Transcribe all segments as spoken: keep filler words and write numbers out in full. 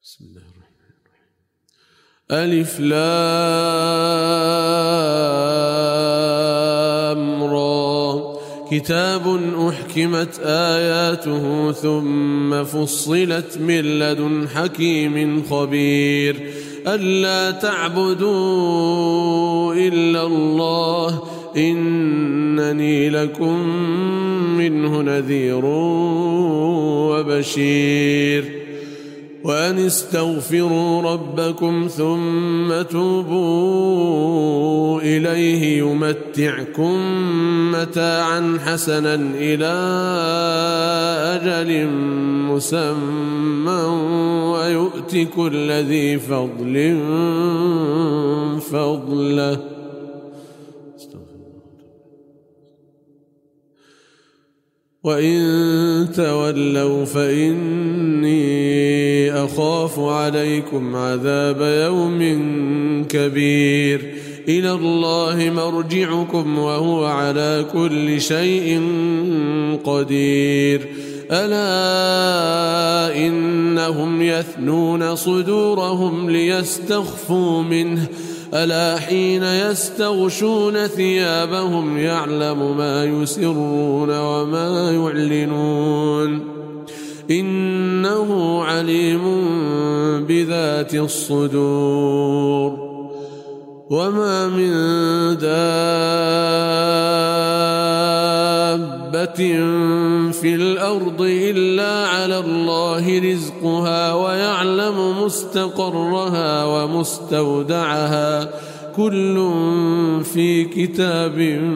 بسم الله الرحمن الرحيم. ألف لام را كتاب أحكمت آياته ثم فصلت من لدن حكيم خبير ألا تعبدوا إلا الله إنني لكم منه نذير وبشير وأن استغفروا ربكم ثم توبوا إليه يمتعكم متاعا حسنا إلى أجل مسمى ويؤت كل ذي فضل فضله وإن تولوا فإني أخاف عليكم عذاب يوم كبير إلى الله مرجعكم وهو على كل شيء قدير ألا إنهم يثنون صدورهم ليستخفوا منه ألا حين يستغشون ثيابهم يعلم ما يسرون وما يعلنون إنه عليم بذات الصدور وما من دابة في الأرض إلا على الله رزقها ويعلم مستقرها ومستودعها كل في كتاب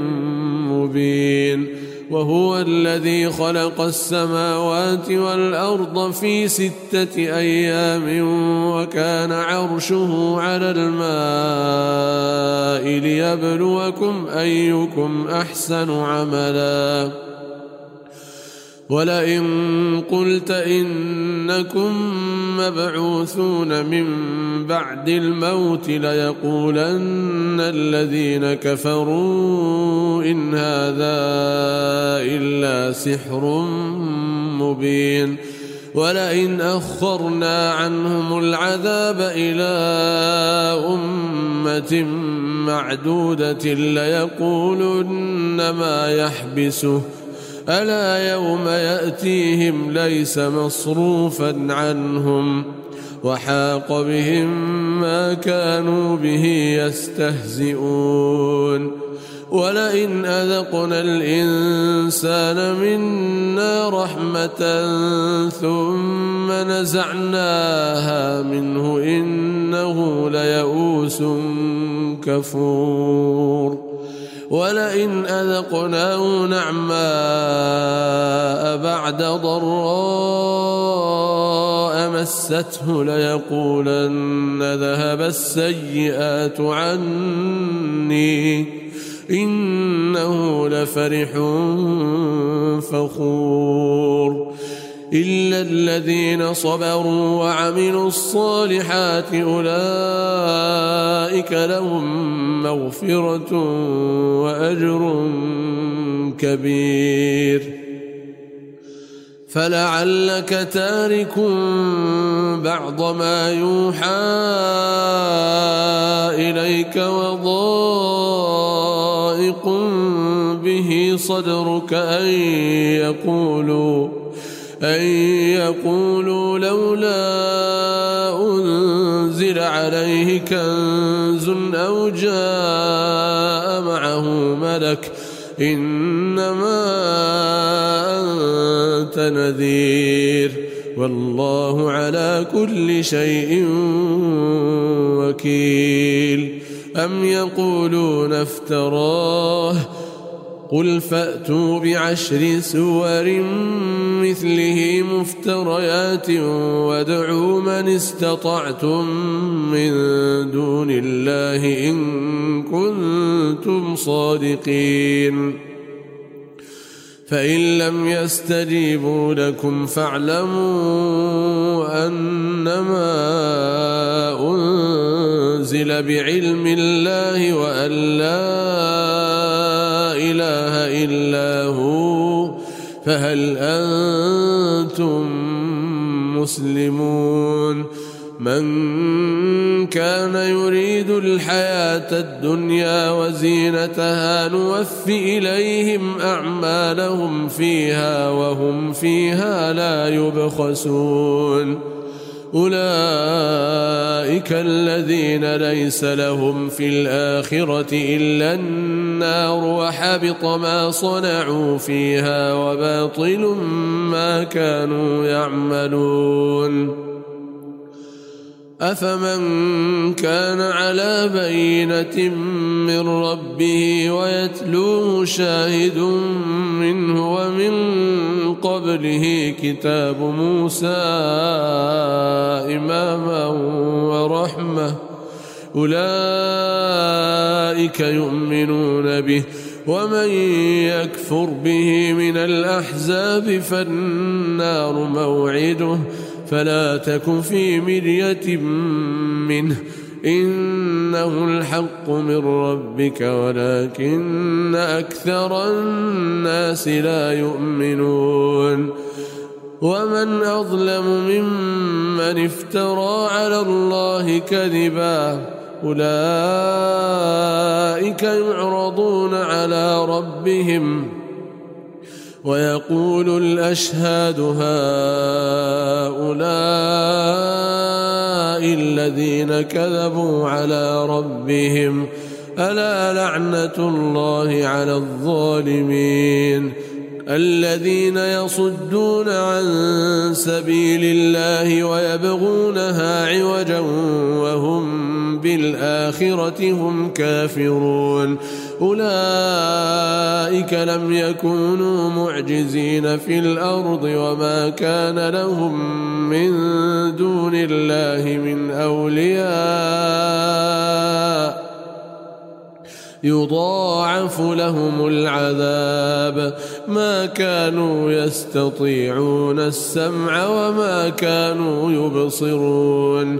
مبين وهو الذي خلق السماوات والأرض في ستة أيام وكان عرشه على الماء ليبلوكم أيكم أحسن عملا ولئن قلت إنكم مبعوثون من بعد الموت ليقولن الذين كفروا إن هذا إلا سحر مبين ولئن أخرنا عنهم العذاب إلى أمة معدودة ليقولن ما يحبسه ألا يوم يأتيهم ليس مصروفا عنهم وحاق بهم ما كانوا به يستهزئون ولئن أذقنا الإنسان منا رحمة ثم نزعناها منه إنه ليئوس كفور ولئن أذقناه نعماء بعد ضراء مسته ليقولن ذهب السيئات عني إنه لفرح فخور إلا الذين صبروا وعملوا الصالحات أولئك لهم مغفرة وأجر كبير فلعلك تارك بعض ما يوحى إليك وضائق به صدرك أن يقولوا أن يقولوا لولا أنزل عليه كنز أو جاء معه ملك إنما أنت نذير والله على كل شيء وكيل أم يقولون افتراه قل فأتوا بعشر سور مثله مفتريات وادعوا من استطعتم من دون الله إن كنتم صادقين فإن لم يستجيبوا لكم فاعلموا أنما أنزل بعلم الله وأن لا إله إلا هو فهل أنتم مسلمون من كان يريد الحياة الدنيا وزينتها نوف إليهم أعمالهم فيها وهم فيها لا يبخسون أولئك الذين ليس لهم في الآخرة إلا النار وحبط ما صنعوا فيها وباطل ما كانوا يعملون أفمن كان على بينة من ربه ويتلوه شاهد منه ومن قبله كتاب موسى إماما ورحمة أولئك يؤمنون به ومن يكفر به من الأحزاب فالنار موعده فلا تك في مرية منه إنه الحق من ربك ولكن أكثر الناس لا يؤمنون ومن أظلم ممن افترى على الله كذبا أولئك يعرضون على ربهم ويقول الأشهاد هؤلاء الذين كذبوا على ربهم ألا لعنة الله على الظالمين الذين يصدون عن سبيل الله ويبغونها عوجا وهم بالآخرة هم كافرون أولئك لم يكونوا معجزين في الأرض وما كان لهم من دون الله من أولياء يضاعف لهم العذاب ما كانوا يستطيعون السمع وما كانوا يبصرون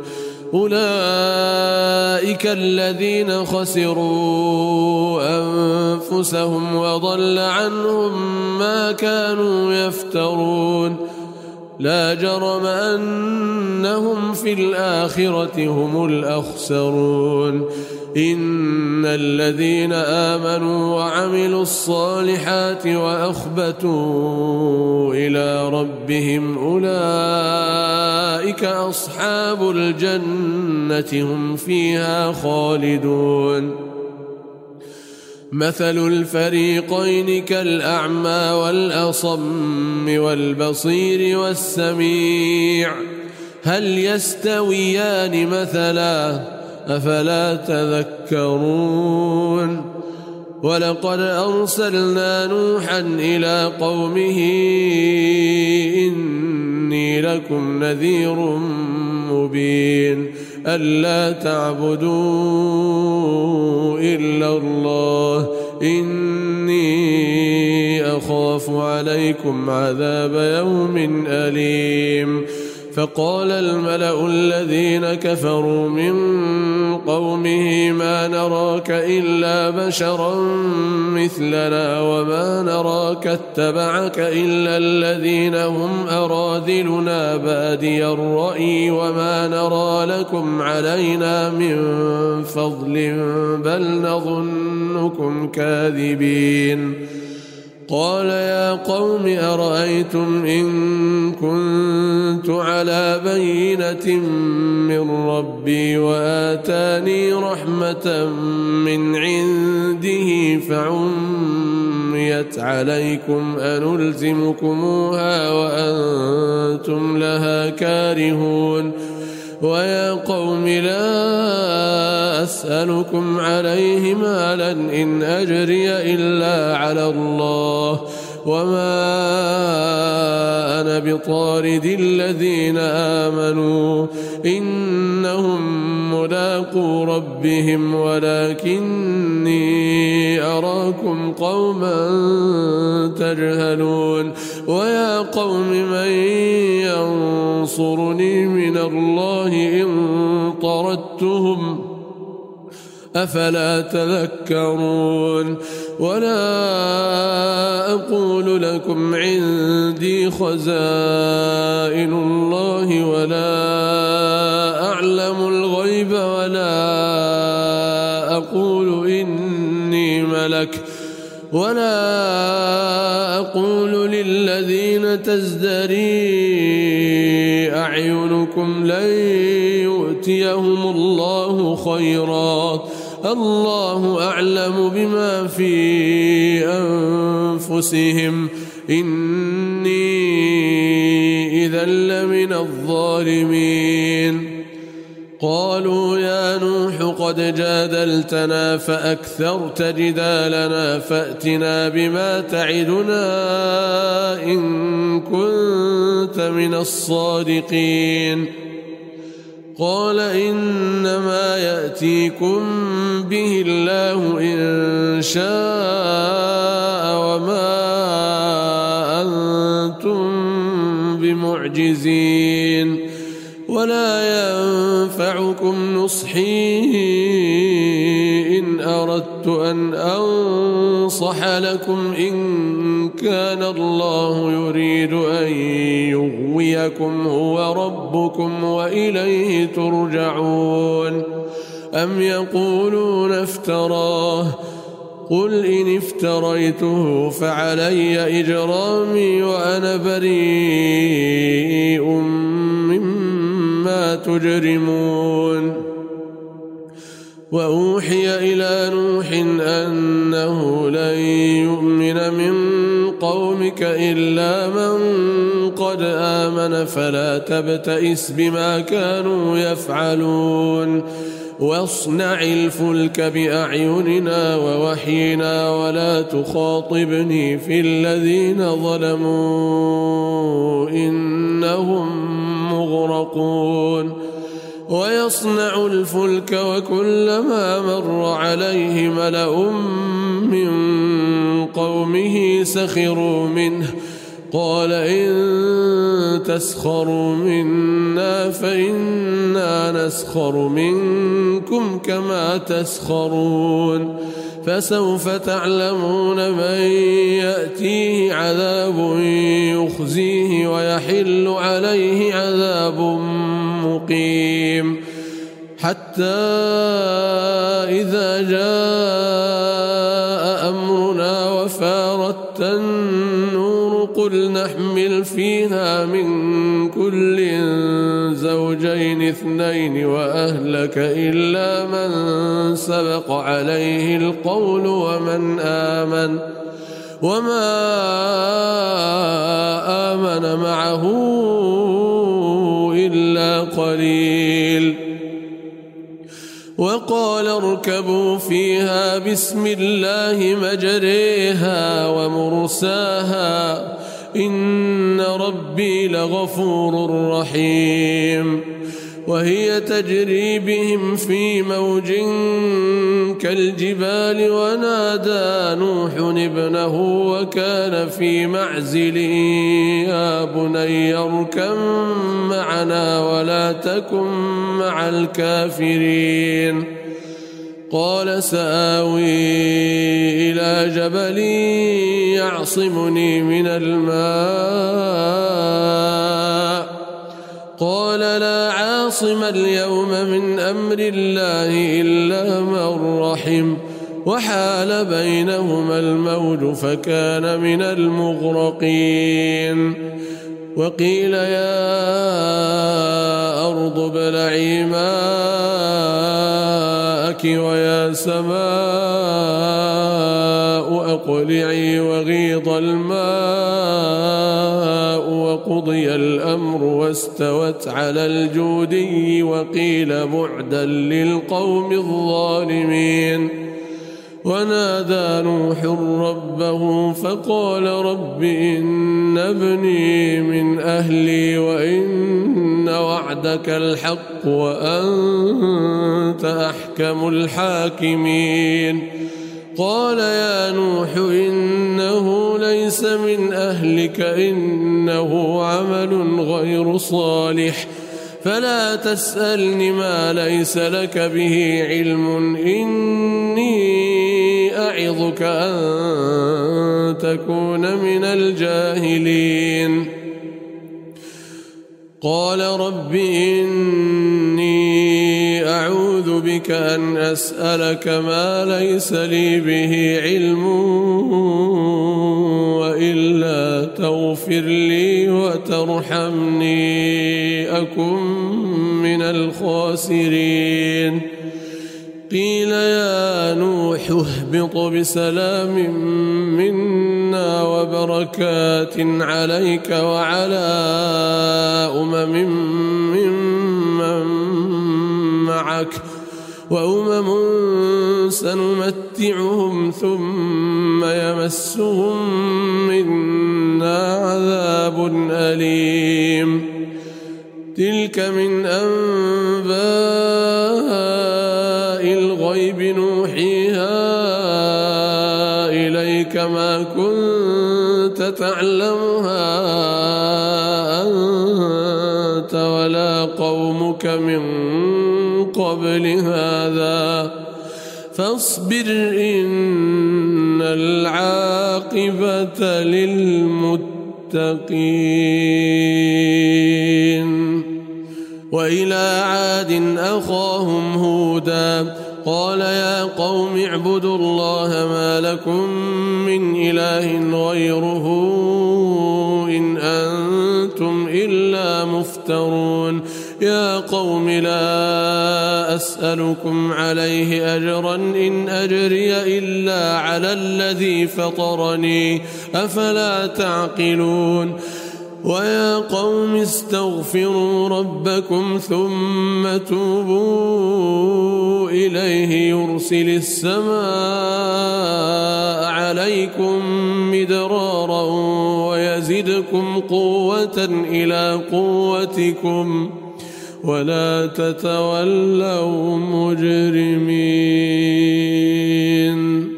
أولئك الذين خسروا أنفسهم وضل عنهم ما كانوا يفترون لا جرم أنهم في الآخرة هم الأخسرون إن الذين آمنوا وعملوا الصالحات وأخبتوا إلى ربهم أولئك أصحاب الجنة هم فيها خالدون مثل الفريقين كالأعمى والأصم والبصير والسميع هل يستويان مثلا أفلا تذكرون ولقد أرسلنا نوحا إلى قومه إني لكم نذير مبين ألا تعبدوا إلا الله إني أخاف عليكم عذاب يوم أليم فقال الملأ الذين كفروا من قومه ما نراك إلا بشرا مثلنا وما نراك اتبعك إلا الذين هم أراذلنا بادي الرأي وما نرى لكم علينا من فضل بل نظنكم كاذبين قال يا قوم أرأيتم إن كنت على بينة من ربي وآتاني رحمة من عنده فعميت عليكم أنلزمكموها وأنتم لها كارهون ويا قوم لا أسألكم عليه مالا إن أجري إلا على الله وما أنا بطارد الذين آمنوا إنهم ملاقو ربهم ولكني أراكم قوما تجهلون ويا قوم من ينصرني من الله إن طردتهم أفلا تذكرون ولا أقول لكم عندي خزائن الله ولا أعلم ملك ولا أقول للذين تزدري أعينكم لن يؤتيهم الله خيرا الله أعلم بما في أنفسهم إني إذا لمن الظالمين. قالوا يا نوح قد جادلتنا فأكثرت جدالنا فأتنا بما تعدنا إن كنت من الصادقين. قال إنما يأتيكم به الله إن شاء وما أنتم بمعجزين ولا ينفعكم نصحي إن أردت أن أنصح لكم إن كان الله يريد أن يغويكم هو ربكم وإليه ترجعون. أم يقولون افتراه قل إن افتريته فعلي إجرامي وأنا بريء مما تجرمون. وأوحي إلى نوح أنه لن يؤمن من قومك إلا من قد آمن فلا تبتئس بما كانوا يفعلون واصنع الفلك بأعيننا ووحينا ولا تخاطبني في الذين ظلموا إنهم مغرقون. ويصنع الفلك وكلما مر عليه ملأ من قومه سخروا منه قال إن تسخروا منا فإنا نسخر منكم كما تسخرون فسوف تعلمون من يأتيه عذاب يخزيه ويحل عليه عذاب مقيم. حتى إذا جاء أمرنا وفارت النور قل نحمل فيها من كل زوجين اثنين وأهلك إلا من سبق عليه القول ومن آمن وما آمن معه إلا قليل. وقال اركبوا فيها بسم الله مجريها ومرساها إن ربي لغفور رحيم. وهي تجري بهم في موج كالجبال ونادى نوح ابنه وكان في معزل يا بني اركب معنا ولا تكن مع الكافرين. قال سآوي إلى جبل يعصمني من الماء قال لا عاصم اليوم من أمر الله إلا من رحم وحال بينهما الموج فكان من المغرقين. وقيل يا أرض ابلعي ماءك ويا سماء أقلعي وغيض الماء وقضي الأمر واستوت على الجودي وقيل بعدا للقوم الظالمين. ونادى نوح ربه فقال رب إن ابني من أهلي وإن وعدك الحق وأنت أحكم الحاكمين. قال يا نوح إنه ليس من أهلك إنه عمل غير صالح فلا تسألني ما ليس لك به علم إني أعظك أن تكون من الجاهلين. قال رب إني أعوذ بك عليك أن أسألك ما ليس لي به علم، وإلا تغفر لي وترحمني أكن من الخاسرين. قيل يا نوح اهبط بسلام منا وبركات عليك وعلى أمم ممن معك، وأمم سنمتعهم ثم يمسهم منا عذاب أليم. تلك من أنباء الغيب نوحيها إليك ما كنت تعلمها أنت ولا قومك من قبل هذا، فاصبر إن العاقبة للمتقين. وإلى عاد أخاهم هودا قال يا قوم اعبدوا الله ما لكم من إله غيره إن أنتم إلا مفترون. يا قوم لا أسألكم عليه أجرا إن أجري إلا على الذي فطرني أفلا تعقلون. ويا قوم استغفروا ربكم ثم توبوا إليه يرسل السماء عليكم مدرارا ويزدكم قوة إلى قوتكم ولا تتولوا مجرمين.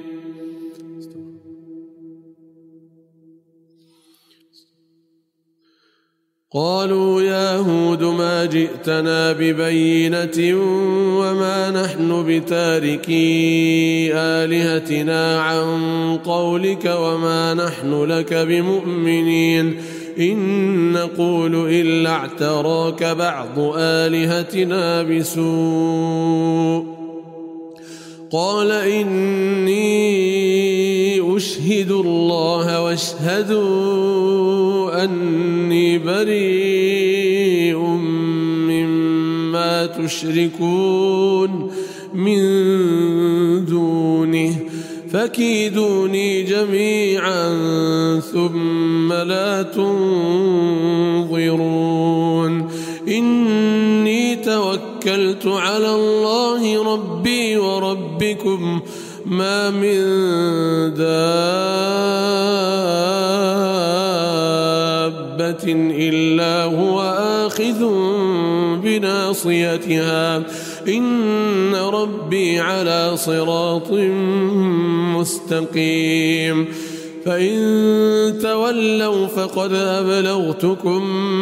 قالوا يا هود ما جئتنا ببينة وما نحن بتاركي آلهتنا عن قولك وما نحن لك بمؤمنين إن نقول إلا اعتراك بعض آلهتنا بسوء. قال إني أشهد الله واشهدوا أني بريء مما تشركون من دونه فكيدوني جميعا ثم لا تنظرون. إني توكلت على الله ربي وربكم ما من دابة إلا هو آخذ بناصيتها إن ربي على صراط مستقيم. فإن تولوا فقد أبلغتكم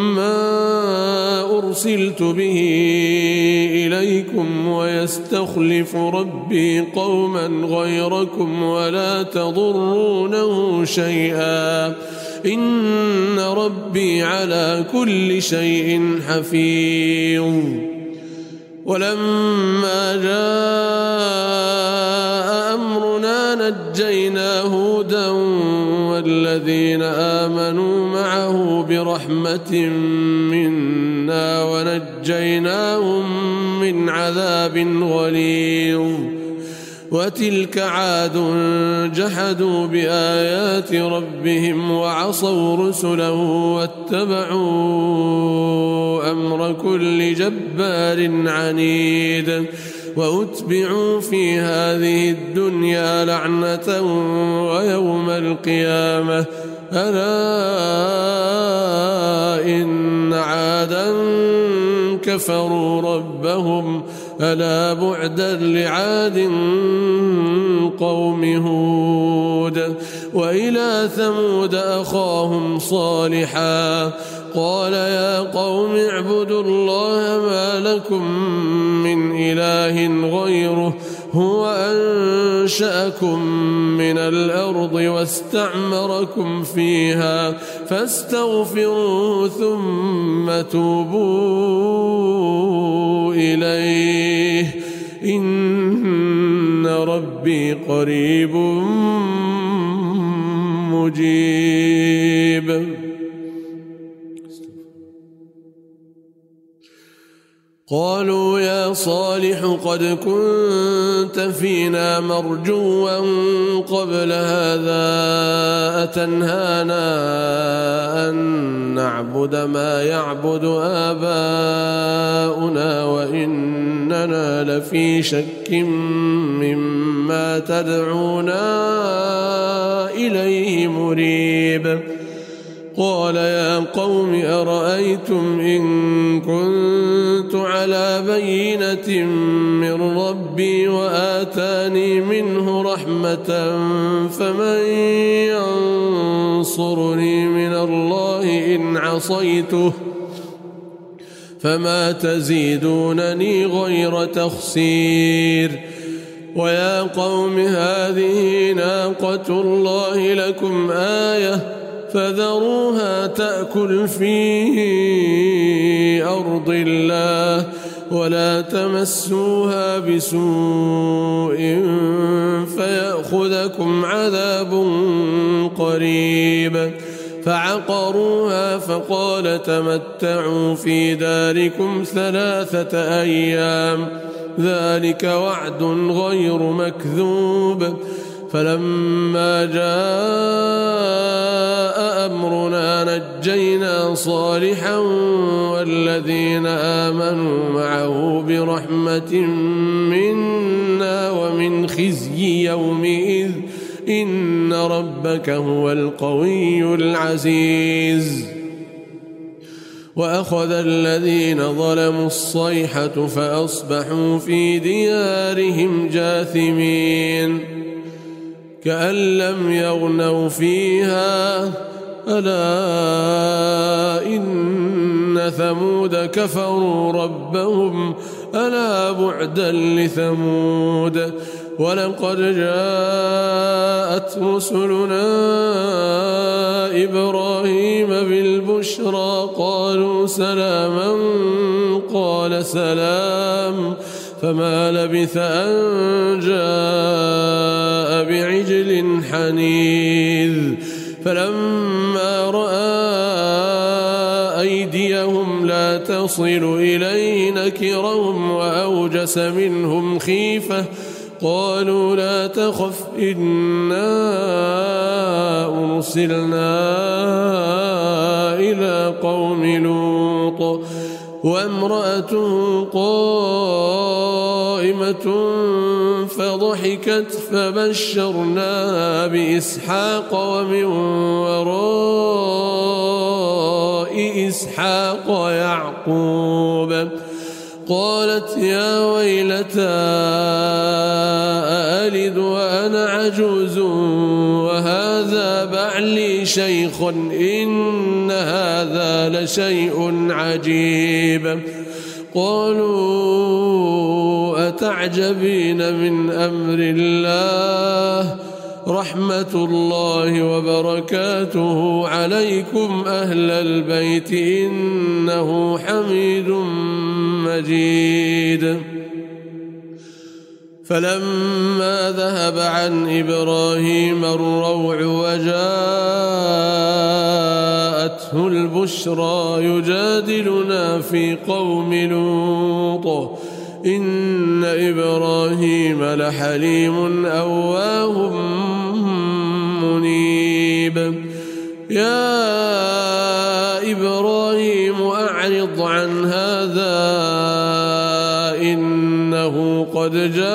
ما أرسلت به إليكم ويستخلف ربي قوما غيركم ولا تضرونه شيئا إن ربي على كل شيء حفيظ. ولما جاء أمرنا نجينا هودا والذين آمنوا معه برحمة منا ونجيناهم من عذاب غليظ. وتلك عاد جحدوا بآيات ربهم وعصوا رسله واتبعوا أمر كل جبار عنيد. وأتبعوا في هذه الدنيا لعنة ويوم القيامة ألا إن عادا كفروا ربهم ألا بعدا لعاد قوم هود. وإلى ثمود أخاهم صالحا قال يا قوم اعبدوا الله ما لكم من إله غيره هو أنشأكم من الأرض واستعمركم فيها فاستغفروا ثم توبوا إليه إن ربي قريب مجيب. قالوا يا صالح قد كنت فينا مرجوا قبل هذا أتنهانا أن نعبد ما يعبد آباؤنا وإننا لفي شك مما تدعونا إليه مريب. قال يا قوم أرأيتم إن كنت على بينة من ربي وآتاني منه رحمة فمن ينصرني من الله إن عصيته فما تزيدونني غير تخسير. ويا قوم هذه ناقة الله لكم آية فذروها تأكل في أرض الله ولا تمسوها بسوء فيأخذكم عذاب قريب. فعقروها فقال تمتعوا في داركم ثلاثة أيام ذلك وعد غير مكذوب. فلما جاء أمرنا نجينا صالحا والذين آمنوا معه برحمة منا ومن خزي يومئذ إن ربك هو القوي العزيز. وأخذ الذين ظلموا الصيحة فأصبحوا في ديارهم جاثمين كأن لم يغنوا فيها ألا إن ثمود كفروا ربهم ألا بعدا لثمود. ولقد جاءت رسلنا إبراهيم بالبشرى قالوا سلاما قال سلام فما لبث أن جاء بعجل حنيذ. فلما رأى أيديهم لا تصل إليه نكرهم وأوجس منهم خيفة قالوا لا تخف إنا أرسلنا إلى قوم لوط وامرأته قائمة فضحكت فبشرناها بإسحاق ومن وراء إسحاق يعقوب. قالت يا ويلتى أألد وأنا عجوز وهذا بعلي شيخ إن هذا لشيء عجيب. قالوا أتعجبين من أمر الله رحمة الله وبركاته عليكم أهل البيت إنه حميد مجيد. فلما ذهب عن إبراهيم الروع وجاءته البشرى يجادلنا في قوم لوط إن إبراهيم لحليم أواه منيب. يا إبراهيم أعرض عن هذا إنه قد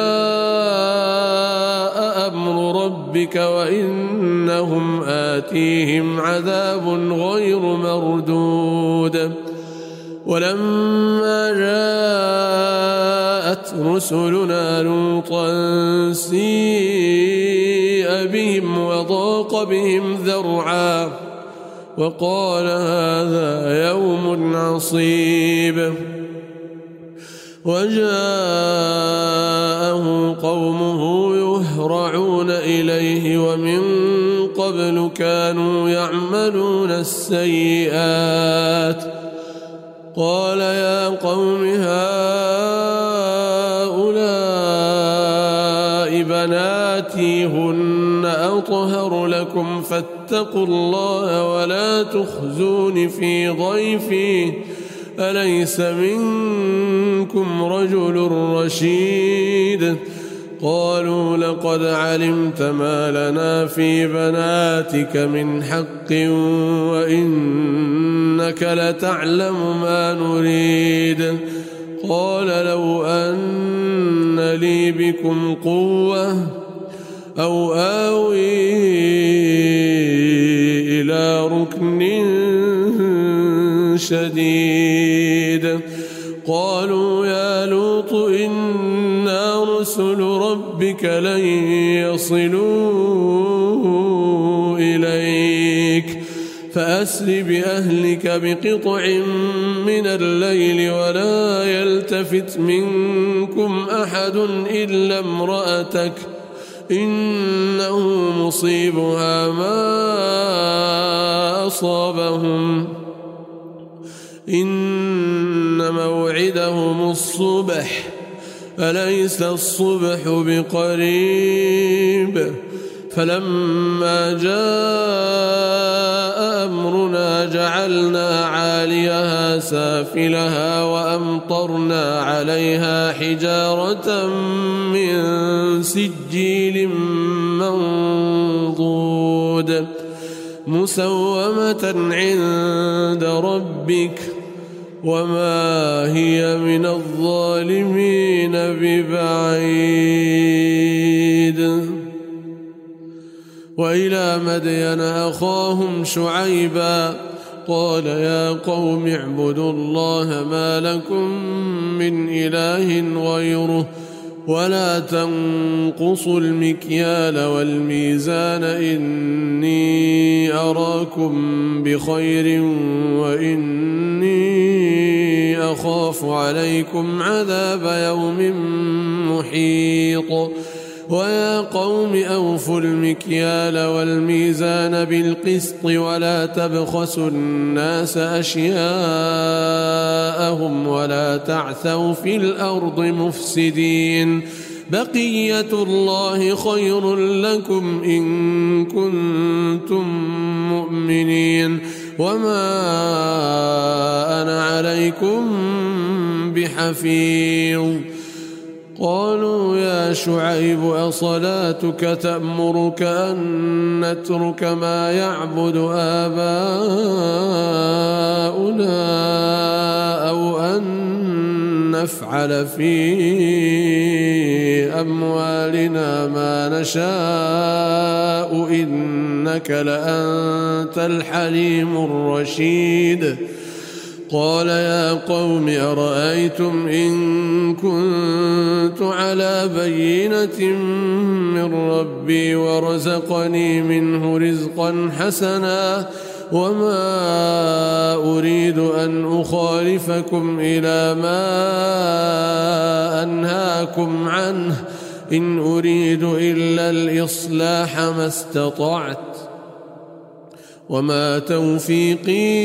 جاء أمر ربك وإنهم آتيهم عذاب غير مردود. ولما جاءت رسلنا لوطا سيء بهم وضاق بهم ذرعا وقال هذا يوم عصيب. وجاءه قومه يهرعون إليه ومن قبل كانوا يعملون السيئات. قال يا قوم هؤلاء بنات فآتيهن أطهر لكم فاتقوا الله ولا تخزون في ضيفي أليس منكم رجل رشيد قالوا لقد علمت ما لنا في بناتك من حق وإنك لتعلم ما نريد قال لو أن لي بكم قوة أو آوي إلى ركن شديد قالوا يا لوط إنا رسل ربك لن يصلوا إليك فأسر بأهلك بقطع من الليل ولا يلتفت منكم أحد إلا امرأتك إنه مصيبها ما أصابهم إن موعدهم الصبح أليس الصبح بقريب فلما جاء أمرنا جعلنا عاليها سافلها وأمطرنا عليها حجارة من سجيل منضود مسومة عند ربك وما هي من الظالمين ببعيد وإلى مدين أخاهم شعيبا قال يا قوم اعبدوا الله ما لكم من إله غيره ولا تنقصوا المكيال والميزان إني أراكم بخير وإني أخاف عليكم عذاب يوم محيط ويا قوم أوفوا المكيال والميزان بالقسط ولا تبخسوا الناس أشياءهم ولا تعثوا في الأرض مفسدين بقية الله خير لكم إن كنتم مؤمنين وما أنا عليكم بحفيظ قالوا يا شعيب أصلاتك تأمرك أن نترك ما يعبد آباؤنا أو أن نفعل في أموالنا ما نشاء إنك لأنت الحليم الرشيد قال يا قوم أرأيتم إن كنت على بينة من ربي ورزقني منه رزقا حسنا وما أريد أن أخالفكم إلى ما أنهاكم عنه إن أريد إلا الإصلاح ما استطعت وما توفيقي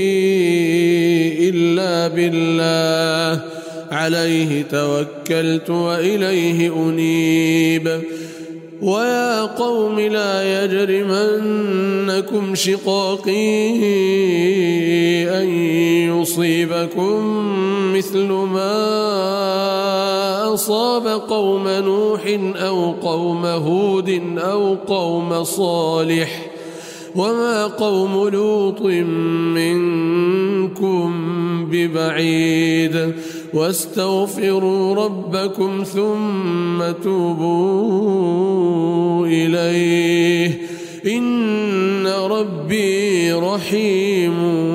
إلا بالله عليه توكلت وإليه أنيب ويا قوم لا يجرمنكم شقاقي أن يصيبكم مثل ما أصاب قوم نوح أو قوم هود أو قوم صالح وما قوم لوط منكم ببعيد واستغفروا ربكم ثم توبوا إليه إن ربي رحيم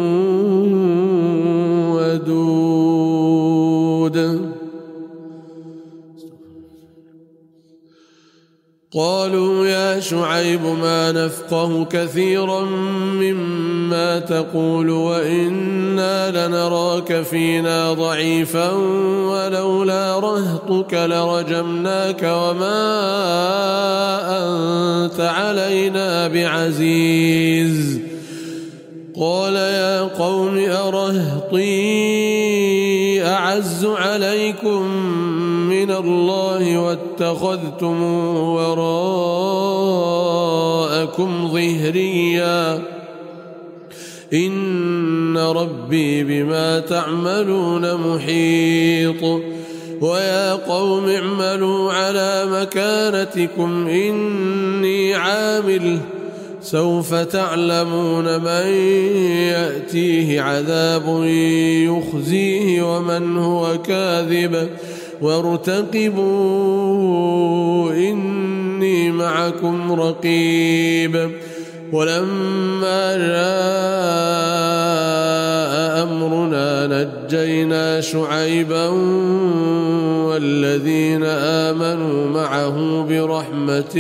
ودود قالوا يا شعيب ما نفقه كثيرا مما تقول وإنا لنراك فينا ضعيفا ولولا رهطك لرجمناك وما أنت علينا بعزيز قال يا قوم أرهطي أعز عليكم من الله واتخذتم وراءكم ظهريا إن ربي بما تعملون محيط ويا قوم اعملوا على مكانتكم إني عامل سوف تعلمون من يأتيه عذاب يخزيه ومن هو كاذب وارتقبوا إني معكم رقيب ولما جاء أمرنا نجينا شعيبا والذين آمنوا معه برحمة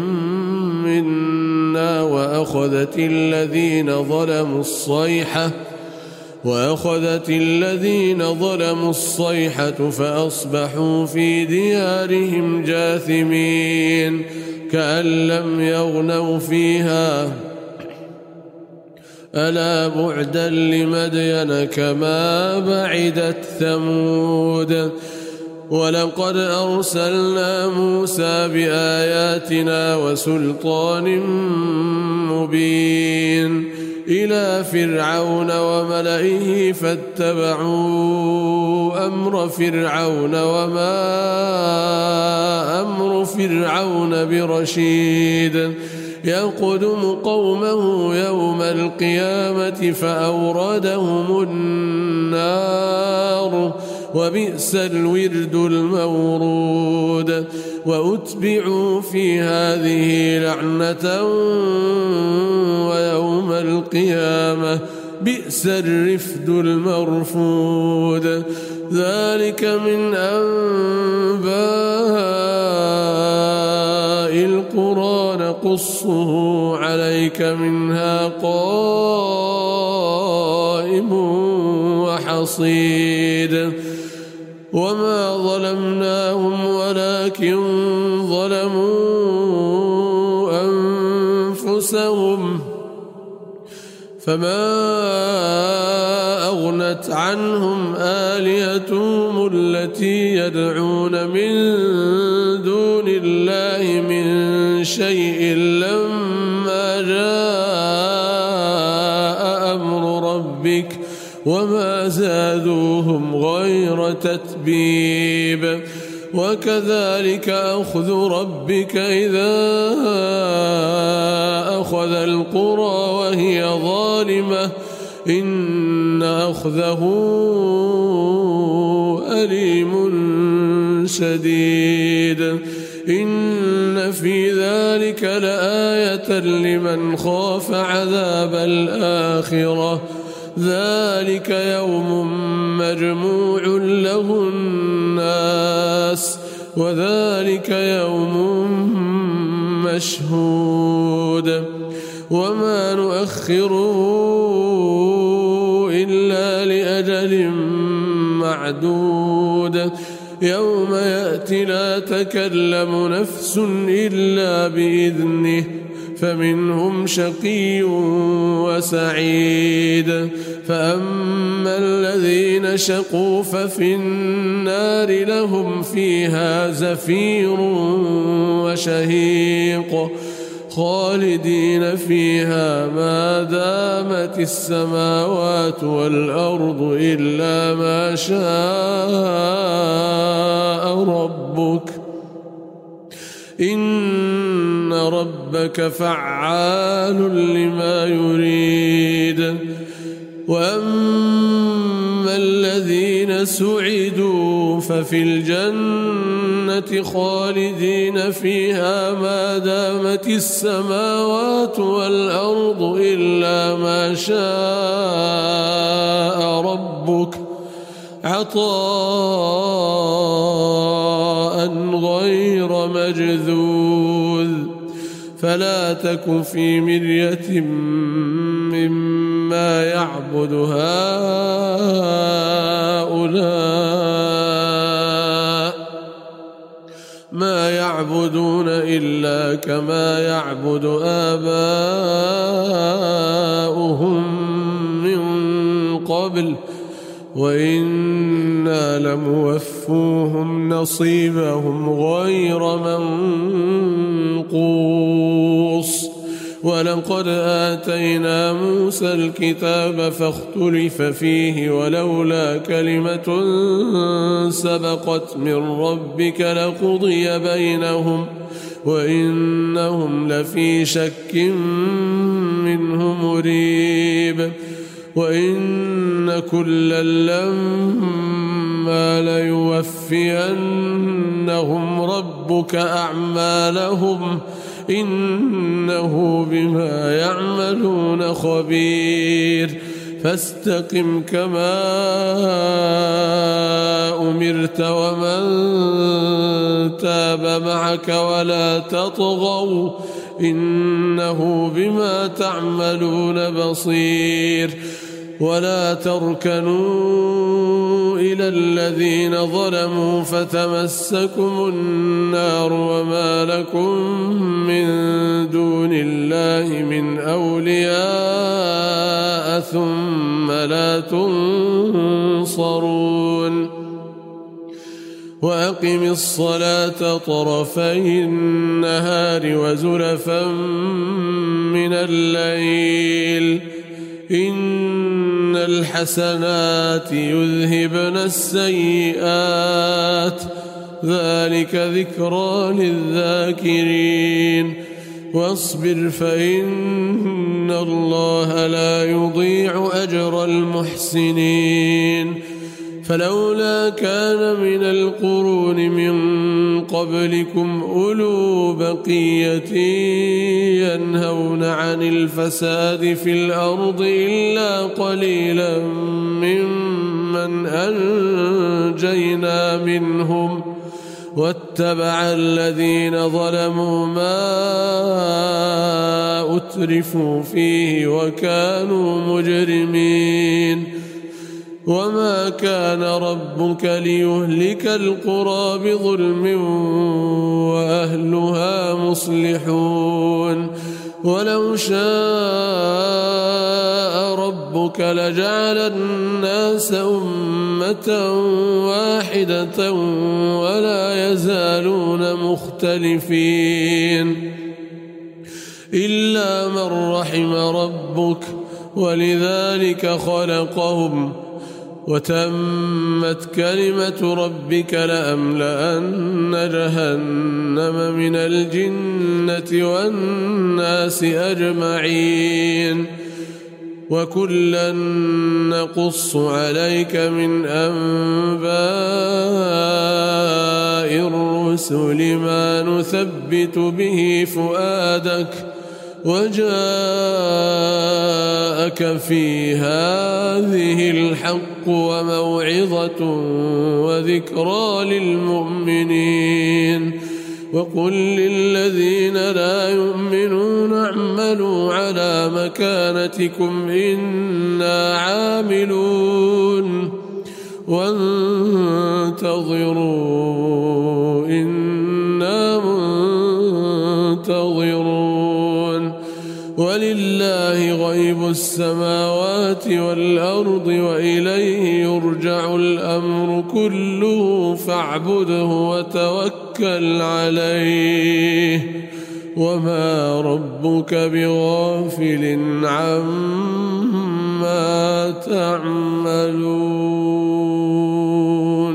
منا وأخذت الذين ظلموا الصيحة وأخذت الذين ظلموا الصيحة فأصبحوا في ديارهم جاثمين كأن لم يغنوا فيها ألا بعدا لمدين كما بعدت ثمود ولقد أرسلنا موسى بآياتنا وسلطان مبين إلى فرعون وملئه فاتبعوا أمر فرعون وما أمر فرعون برشيد يقدم قومه يوم القيامة فأوردهم النار وبئس الورد المورود وأتبعوا في هذه لعنة ويوم القيامة بئس الرفد المرفود ذلك من أنباء القرى نقصه عليك منها قائم وحصيد وما ظلمناهم ولكن ظلموا أنفسهم فما أغنت عنهم آلهتهم التي يدعون من دون الله من شيء لما جاء أمر ربك وما زادوهم غير تتبيب وكذلك أخذ ربك إذا أخذ القرى وهي ظالمة إن أخذه أليم شديد إن في ذلك لآية لمن خاف عذاب الآخرة ذلك يوم مجموع له الناس وذلك يوم مشهود وما نؤخره إلا لأجل معدود يوم يأتي لا تكلم نفس إلا بإذنه فمنهم شقي وسعيد فأما الذين شقوا ففي النار لهم فيها زفير وشهيق خالدين فيها ما دامت السماوات والأرض إلا ما شاء ربك إن ربك فعال لما يريد وأما الذين سعدوا ففي الجنة خالدين فيها ما دامت السماوات والأرض إلا ما شاء ربك عطاء غير مجذوذ فلا تك في مرية مما يعبد هؤلاء ما يعبدون إلا كما يعبد آباؤهم من قبل وإنا لموفوهم نصيبهم غير منقوص. ولقد آتينا موسى الكتاب فاختلف فيه ولولا كلمة سبقت من ربك لقضي بينهم وإنهم لفي شك منه مريب. وإن كلا لما ليوفينهم ربك أعمالهم إنه بما يعملون خبير. فاستقم كما أمرت ومن تاب معك ولا تطغوا إنه بما تعملون بصير. ولا تركنوا إلى الذين ظلموا فتمسكم النار وما لكم من دون الله من أولياء ثم لا تنصرون. وأقم الصلاة طرفي النهار وزلفا من الليل إن الحسنات يذهبن السيئات ذلك ذكرى للذاكرين. واصبر فإن الله لا يضيع أجر المحسنين. فلولا كان من القرون من قبلكم أولو بقية ينهون عن الفساد في الأرض إلا قليلا ممن أنجينا منهم واتبع الذين ظلموا ما أترفوا فيه وكانوا مجرمين. وما كان ربك ليهلك القرى بظلم وأهلها مصلحون. ولو شاء ربك لجعل الناس أمة واحدة ولا يزالون مختلفين إلا من رحم ربك ولذلك خلقهم وتمت كلمة ربك لأملأن جهنم من الجنة والناس أجمعين. وكلا نقص عليك من أنباء الرسل ما نثبت به فؤادك وجاءك في هذه الحق وموعظة وذكرى للمؤمنين. وقل للذين لا يؤمنون اعملوا على مكانتكم إنا عاملون وانتظروا إنا منتظرون. ولله غيب السماوات والأرض وإليه يرجع الأمر كله فاعبده وتوكل عليه وما ربك بغافل عما تعملون.